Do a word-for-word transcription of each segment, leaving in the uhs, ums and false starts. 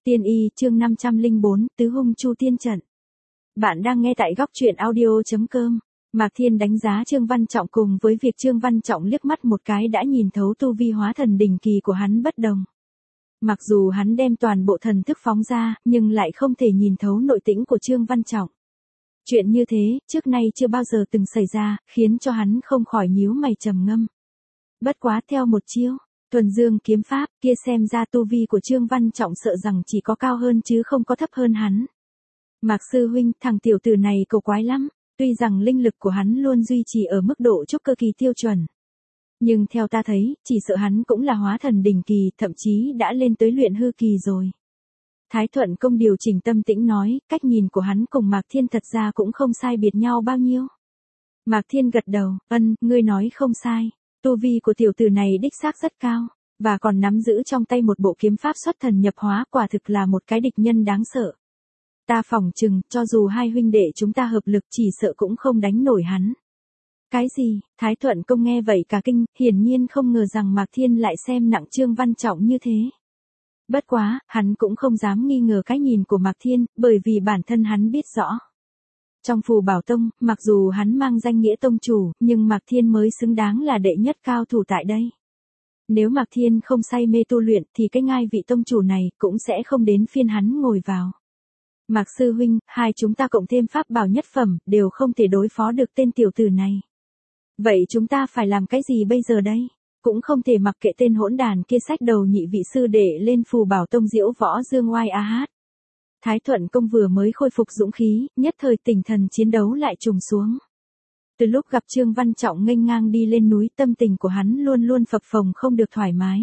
Tiên y chương năm trăm lẻ bốn, Tứ hung chu tiên trận. Bạn đang nghe tại góc truyện audio chấm com. Mạc Thiên đánh giá Trương Văn Trọng cùng với việc Trương Văn Trọng liếc mắt một cái đã nhìn thấu tu vi hóa thần đỉnh kỳ của hắn bất đồng. Mặc dù hắn đem toàn bộ thần thức phóng ra, nhưng lại không thể nhìn thấu nội tĩnh của Trương Văn Trọng. Chuyện như thế, trước nay chưa bao giờ từng xảy ra, khiến cho hắn không khỏi nhíu mày trầm ngâm. Bất quá theo một chiêu, Thuần Dương kiếm pháp, kia xem ra tu vi của Trương Văn Trọng sợ rằng chỉ có cao hơn chứ không có thấp hơn hắn. Mạc sư huynh, thằng tiểu tử này cầu quái lắm, tuy rằng linh lực của hắn luôn duy trì ở mức độ trúc cơ kỳ tiêu chuẩn. Nhưng theo ta thấy, chỉ sợ hắn cũng là hóa thần đỉnh kỳ, thậm chí đã lên tới luyện hư kỳ rồi. Thái Thuận Công điều chỉnh tâm tĩnh nói, cách nhìn của hắn cùng Mạc Thiên thật ra cũng không sai biệt nhau bao nhiêu. Mạc Thiên gật đầu, ân, ngươi nói không sai. Tu vi của tiểu tử này đích xác rất cao, và còn nắm giữ trong tay một bộ kiếm pháp xuất thần nhập hóa, quả thực là một cái địch nhân đáng sợ. Ta phỏng chừng, cho dù hai huynh đệ chúng ta hợp lực chỉ sợ cũng không đánh nổi hắn. Cái gì? Thái Thuận Công nghe vậy cả kinh, hiển nhiên không ngờ rằng Mạc Thiên lại xem nặng Trương Văn Trọng như thế. Bất quá, hắn cũng không dám nghi ngờ cái nhìn của Mạc Thiên, bởi vì bản thân hắn biết rõ. Trong Phù Bảo Tông, mặc dù hắn mang danh nghĩa tông chủ, nhưng Mạc Thiên mới xứng đáng là đệ nhất cao thủ tại đây. Nếu Mạc Thiên không say mê tu luyện thì cái ngai vị tông chủ này cũng sẽ không đến phiên hắn ngồi vào. Mạc sư huynh, hai chúng ta cộng thêm pháp bảo nhất phẩm, đều không thể đối phó được tên tiểu tử này. Vậy chúng ta phải làm cái gì bây giờ đây? Cũng không thể mặc kệ tên hỗn đàn kia xách đầu nhị vị sư đệ lên Phù Bảo Tông diễu võ dương oai a hát. Thái Thuận Công vừa mới khôi phục dũng khí, nhất thời tinh thần chiến đấu lại trùng xuống. Từ lúc gặp Trương Văn Trọng nghênh ngang đi lên núi, tâm tình của hắn luôn luôn phập phồng không được thoải mái.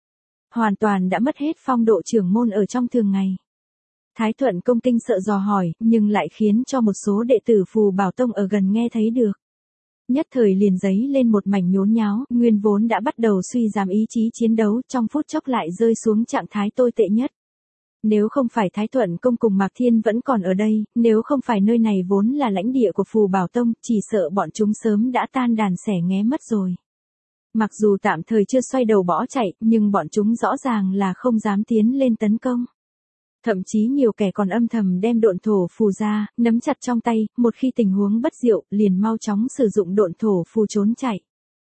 Hoàn toàn đã mất hết phong độ trưởng môn ở trong thường ngày. Thái Thuận Công kinh sợ dò hỏi, nhưng lại khiến cho một số đệ tử Phù Bảo Tông ở gần nghe thấy được. Nhất thời liền giấy lên một mảnh nhốn nháo, nguyên vốn đã bắt đầu suy giảm ý chí chiến đấu, trong phút chốc lại rơi xuống trạng thái tồi tệ nhất. Nếu không phải Thái Thuận Công cùng Mạc Thiên vẫn còn ở đây, nếu không phải nơi này vốn là lãnh địa của Phù Bảo Tông, chỉ sợ bọn chúng sớm đã tan đàn xẻ nghé mất rồi. Mặc dù tạm thời chưa xoay đầu bỏ chạy, nhưng bọn chúng rõ ràng là không dám tiến lên tấn công. Thậm chí nhiều kẻ còn âm thầm đem độn thổ phù ra, nắm chặt trong tay, một khi tình huống bất diệu, liền mau chóng sử dụng độn thổ phù trốn chạy.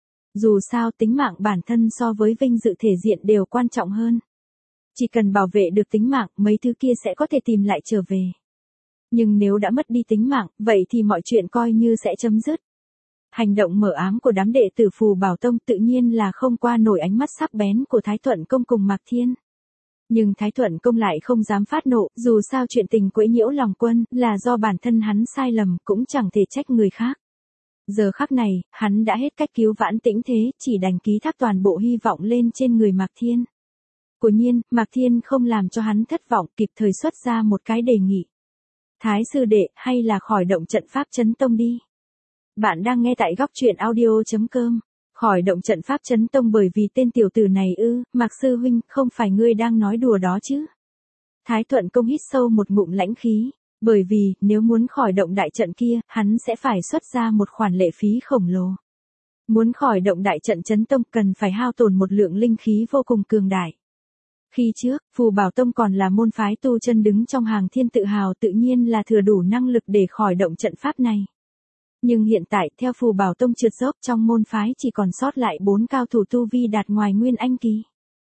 Dù sao tính mạng bản thân so với vinh dự thể diện đều quan trọng hơn. Chỉ cần bảo vệ được tính mạng, mấy thứ kia sẽ có thể tìm lại trở về. Nhưng nếu đã mất đi tính mạng, vậy thì mọi chuyện coi như sẽ chấm dứt. Hành động mở ám của đám đệ tử Phù Bảo Tông tự nhiên là không qua nổi ánh mắt sắc bén của Thái Thuận Công cùng Mạc Thiên. Nhưng Thái Thuận Công lại không dám phát nộ, dù sao chuyện tình quấy nhiễu lòng quân, là do bản thân hắn sai lầm, cũng chẳng thể trách người khác. Giờ khắc này, hắn đã hết cách cứu vãn tĩnh thế, chỉ đành ký thác toàn bộ hy vọng lên trên người Mạc Thiên. Quả nhiên, Mạc Thiên không làm cho hắn thất vọng, kịp thời xuất ra một cái đề nghị. Thái sư đệ, hay là khỏi động trận pháp chấn tông đi. Bạn đang nghe tại góc truyện audio chấm com. Khỏi động trận pháp chấn tông bởi vì tên tiểu tử này ư, Mạc sư huynh, không phải ngươi đang nói đùa đó chứ. Thái Thuận Công hít sâu một ngụm lãnh khí, bởi vì, nếu muốn khỏi động đại trận kia, hắn sẽ phải xuất ra một khoản lệ phí khổng lồ. Muốn khỏi động đại trận chấn tông cần phải hao tổn một lượng linh khí vô cùng cường đại. Khi trước, Phù Bảo Tông còn là môn phái tu chân đứng trong hàng thiên tự hào, tự nhiên là thừa đủ năng lực để khỏi động trận pháp này. Nhưng hiện tại, theo Phù Bảo Tông trượt dốc, trong môn phái chỉ còn sót lại bốn cao thủ tu vi đạt ngoài nguyên anh kỳ.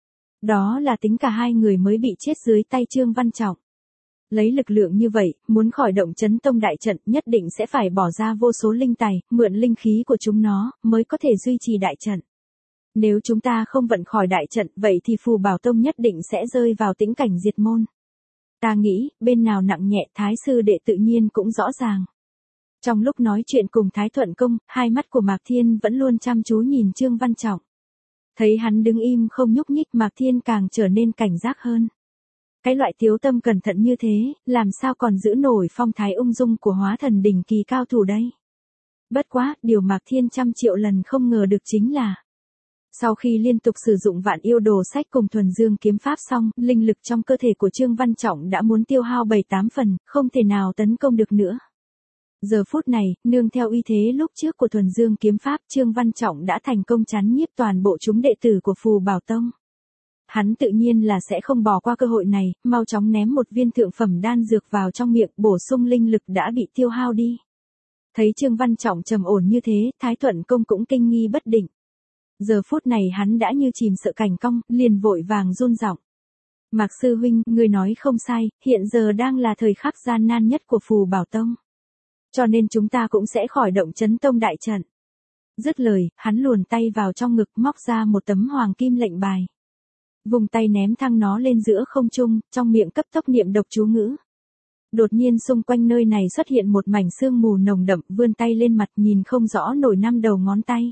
Đó là tính cả hai người mới bị chết dưới tay Trương Văn Trọng. Lấy lực lượng như vậy, muốn khỏi động chấn tông đại trận nhất định sẽ phải bỏ ra vô số linh tài, mượn linh khí của chúng nó, mới có thể duy trì đại trận. Nếu chúng ta không vận khỏi đại trận, vậy thì Phù Bảo Tông nhất định sẽ rơi vào tĩnh cảnh diệt môn. Ta nghĩ, bên nào nặng nhẹ Thái sư đệ tự nhiên cũng rõ ràng. Trong lúc nói chuyện cùng Thái Thuận Công, hai mắt của Mạc Thiên vẫn luôn chăm chú nhìn Trương Văn Trọng. Thấy hắn đứng im không nhúc nhích, Mạc Thiên càng trở nên cảnh giác hơn. Cái loại thiếu tâm cẩn thận như thế, làm sao còn giữ nổi phong thái ung dung của hóa thần đỉnh kỳ cao thủ đây. Bất quá, điều Mạc Thiên trăm triệu lần không ngờ được chính là, sau khi liên tục sử dụng Vạn Yêu Đồ Sách cùng Thuần Dương kiếm pháp xong, linh lực trong cơ thể của Trương Văn Trọng đã muốn tiêu hao bảy tám phần, không thể nào tấn công được nữa. Giờ phút này, nương theo uy thế lúc trước của Thuần Dương kiếm pháp, Trương Văn Trọng đã thành công chắn nhiếp toàn bộ chúng đệ tử của Phù Bảo Tông. Hắn tự nhiên là sẽ không bỏ qua cơ hội này, mau chóng ném một viên thượng phẩm đan dược vào trong miệng, bổ sung linh lực đã bị tiêu hao đi. Thấy Trương Văn Trọng trầm ổn như thế, Thái Thuận Công cũng kinh nghi bất định. Giờ phút này hắn đã như chìm sợ cảnh cong, liền vội vàng run giọng. Mạc sư huynh, người nói không sai, hiện giờ đang là thời khắc gian nan nhất của Phù Bảo Tông. Cho nên chúng ta cũng sẽ khỏi động Chấn Tông đại trận. Dứt lời, hắn luồn tay vào trong ngực móc ra một tấm hoàng kim lệnh bài. Vùng tay ném thăng nó lên giữa không trung, trong miệng cấp tốc niệm độc chú ngữ. Đột nhiên xung quanh nơi này xuất hiện một mảnh sương mù nồng đậm, vươn tay lên mặt nhìn không rõ nổi năm đầu ngón tay.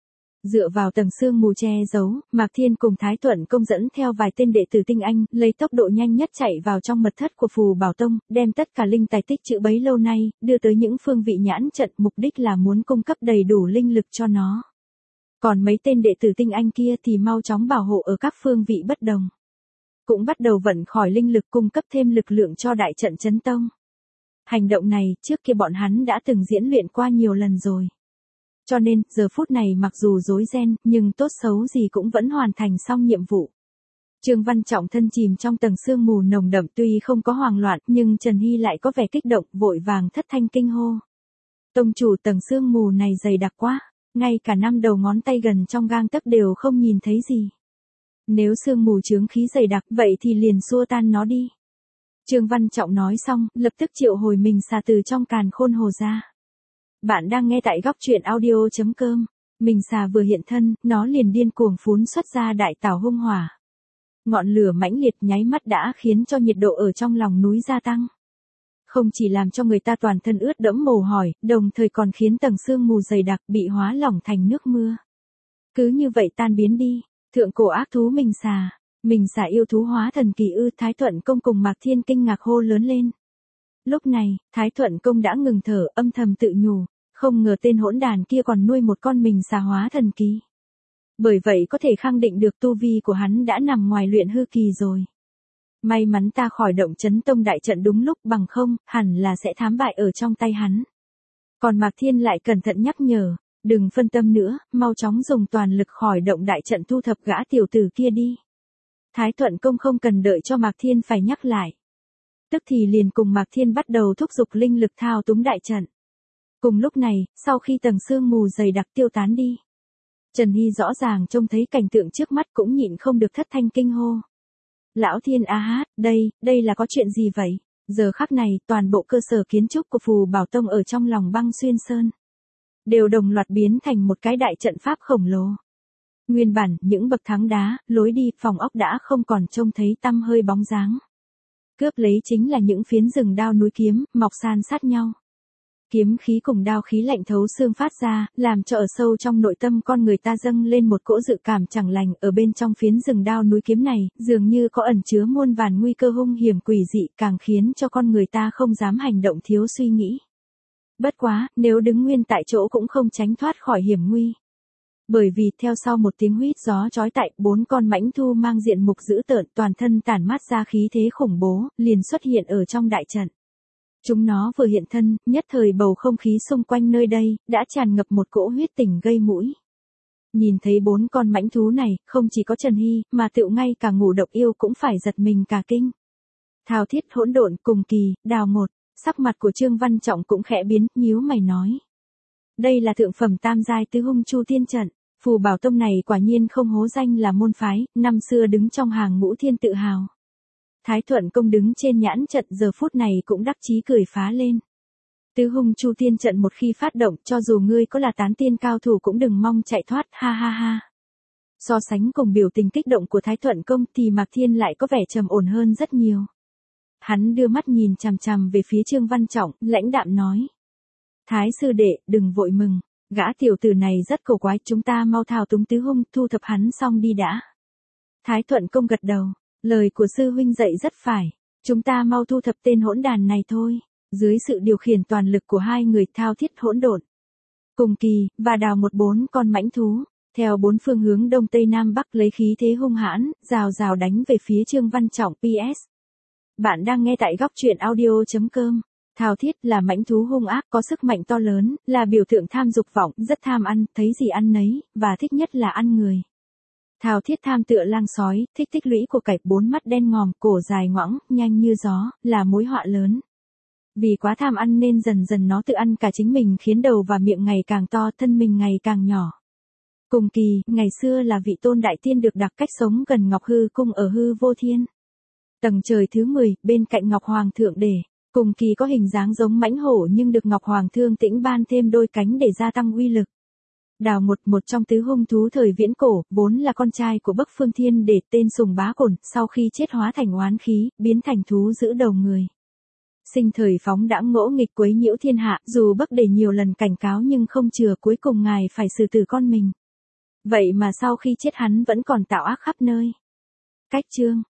Dựa vào tầng sương mù che giấu, Mạc Thiên cùng Thái Thuận Công dẫn theo vài tên đệ tử tinh anh, lấy tốc độ nhanh nhất chạy vào trong mật thất của Phù Bảo Tông, đem tất cả linh tài tích trữ bấy lâu nay, đưa tới những phương vị nhãn trận, mục đích là muốn cung cấp đầy đủ linh lực cho nó. Còn mấy tên đệ tử tinh anh kia thì mau chóng bảo hộ ở các phương vị bất đồng. Cũng bắt đầu vận khỏi linh lực cung cấp thêm lực lượng cho đại trận Chấn Tông. Hành động này, trước kia bọn hắn đã từng diễn luyện qua nhiều lần rồi. Cho nên, giờ phút này mặc dù rối ren, nhưng tốt xấu gì cũng vẫn hoàn thành xong nhiệm vụ. Trương Văn Trọng thân chìm trong tầng sương mù nồng đậm, tuy không có hoảng loạn, nhưng Trần Hy lại có vẻ kích động, vội vàng thất thanh kinh hô. Tông chủ, tầng sương mù này dày đặc quá, ngay cả năm đầu ngón tay gần trong gang tấc đều không nhìn thấy gì. Nếu sương mù chướng khí dày đặc, vậy thì liền xua tan nó đi. Trương Văn Trọng nói xong, lập tức triệu hồi mình xà từ trong càn khôn hồ ra. Bạn đang nghe tại góc truyện audio chấm com. Mình xà vừa hiện thân, nó liền điên cuồng phún xuất ra đại tảo hung hỏa. Ngọn lửa mãnh liệt nháy mắt đã khiến cho nhiệt độ ở trong lòng núi gia tăng. Không chỉ làm cho người ta toàn thân ướt đẫm mồ hôi, đồng thời còn khiến tầng sương mù dày đặc bị hóa lỏng thành nước mưa. Cứ như vậy tan biến đi. Thượng cổ ác thú mình xà, mình xà yêu thú hóa thần kỳ ư? Thái Thuận Công cùng Mạc Thiên kinh ngạc hô lớn lên. Lúc này, Thái Thuận Công đã ngừng thở, âm thầm tự nhủ, không ngờ tên hỗn đàn kia còn nuôi một con mình xà hóa thần kỳ. Bởi vậy có thể khẳng định được tu vi của hắn đã nằm ngoài luyện hư kỳ rồi. May mắn ta khỏi động Chấn Tông đại trận đúng lúc, bằng không, hẳn là sẽ thám bại ở trong tay hắn. Còn Mạc Thiên lại cẩn thận nhắc nhở. Đừng phân tâm nữa, mau chóng dùng toàn lực khỏi động đại trận thu thập gã tiểu tử kia đi. Thái Thuận Công không cần đợi cho Mạc Thiên phải nhắc lại. Tức thì liền cùng Mạc Thiên bắt đầu thúc giục linh lực thao túng đại trận. Cùng lúc này, sau khi tầng sương mù dày đặc tiêu tán đi, Trần Hy rõ ràng trông thấy cảnh tượng trước mắt cũng nhịn không được thất thanh kinh hô. Lão Thiên a hát, đây, đây là có chuyện gì vậy? Giờ khắc này, toàn bộ cơ sở kiến trúc của Phù Bảo Tông ở trong lòng Băng Xuyên Sơn đều đồng loạt biến thành một cái đại trận pháp khổng lồ. Nguyên bản, những bậc thang đá, lối đi, phòng ốc đã không còn trông thấy tăm hơi bóng dáng. Cướp lấy chính là những phiến rừng đao núi kiếm, mọc san sát nhau. Kiếm khí cùng đao khí lạnh thấu xương phát ra, làm cho ở sâu trong nội tâm con người ta dâng lên một cỗ dự cảm chẳng lành. Ở bên trong phiến rừng đao núi kiếm này, dường như có ẩn chứa muôn vàn nguy cơ hung hiểm quỷ dị, càng khiến cho con người ta không dám hành động thiếu suy nghĩ. Bất quá, nếu đứng nguyên tại chỗ cũng không tránh thoát khỏi hiểm nguy. Bởi vì theo sau một tiếng huýt gió chói tai, bốn con mãnh thu mang diện mục dữ tợn, toàn thân tản mát ra khí thế khủng bố, liền xuất hiện ở trong đại trận. Chúng nó vừa hiện thân, nhất thời bầu không khí xung quanh nơi đây đã tràn ngập một cỗ huyết tình gây mũi. Nhìn thấy bốn con mãnh thú này, không chỉ có Trần Hy, mà tựu ngay cả Ngũ Độc Yêu cũng phải giật mình cả kinh. Thao Thiết, Hỗn Độn, Cùng Kỳ, Đào một. Sắc mặt của Trương Văn Trọng cũng khẽ biến, nhíu mày nói. Đây là thượng phẩm tam giai tứ hung chu tiên trận, Phù Bảo Tông này quả nhiên không hố danh là môn phái, năm xưa đứng trong hàng ngũ thiên tự hào. Thái Thuận Công đứng trên nhãn trận giờ phút này cũng đắc chí cười phá lên. Tứ hung chu tiên trận một khi phát động, cho dù ngươi có là tán tiên cao thủ cũng đừng mong chạy thoát, ha ha ha. So sánh cùng biểu tình kích động của Thái Thuận Công thì Mạc Thiên lại có vẻ trầm ổn hơn rất nhiều. Hắn đưa mắt nhìn chằm chằm về phía Trương Văn Trọng, lãnh đạm nói. Thái sư đệ, đừng vội mừng, gã tiểu tử này rất cổ quái, chúng ta mau thao túng tứ hung, thu thập hắn xong đi đã. Thái Thuận Công gật đầu, lời của sư huynh dạy rất phải, chúng ta mau thu thập tên hỗn đàn này thôi. Dưới sự điều khiển toàn lực của hai người Thao Thiết, Hỗn Độn, Cùng Kỳ, và Đào một bốn con mãnh thú, theo bốn phương hướng đông tây nam bắc lấy khí thế hung hãn, rào rào đánh về phía Trương Văn Trọng. pê ét. Bạn đang nghe tại góc truyện audio chấm com. Thao Thiết là mãnh thú hung ác, có sức mạnh to lớn, là biểu tượng tham dục vọng, rất tham ăn, thấy gì ăn nấy, và thích nhất là ăn người. Thao thiết tham tựa lang sói, thích tích lũy của cải, bốn mắt đen ngòm, cổ dài ngoẵng, nhanh như gió, là mối họa lớn. Vì quá tham ăn nên dần dần nó tự ăn cả chính mình, khiến đầu và miệng ngày càng to, thân mình ngày càng nhỏ. Cùng Kỳ, ngày xưa là vị tôn đại tiên được đặc cách sống gần Ngọc Hư Cung ở Hư Vô Thiên. Tầng trời thứ mười, bên cạnh Ngọc Hoàng thượng để. Cùng Kỳ có hình dáng giống mãnh hổ nhưng được Ngọc Hoàng Thương Tĩnh ban thêm đôi cánh để gia tăng uy lực. Đào một, một trong tứ hung thú thời viễn cổ, vốn là con trai của Bắc Phương Thiên để tên Sùng Bá Cổn, sau khi chết hóa thành oán khí, biến thành thú giữ đầu người. Sinh thời phóng đãng ngỗ nghịch quấy nhiễu thiên hạ, dù Bắc để nhiều lần cảnh cáo nhưng không chừa, cuối cùng ngài phải xử tử con mình. Vậy mà sau khi chết hắn vẫn còn tạo ác khắp nơi. Cách chương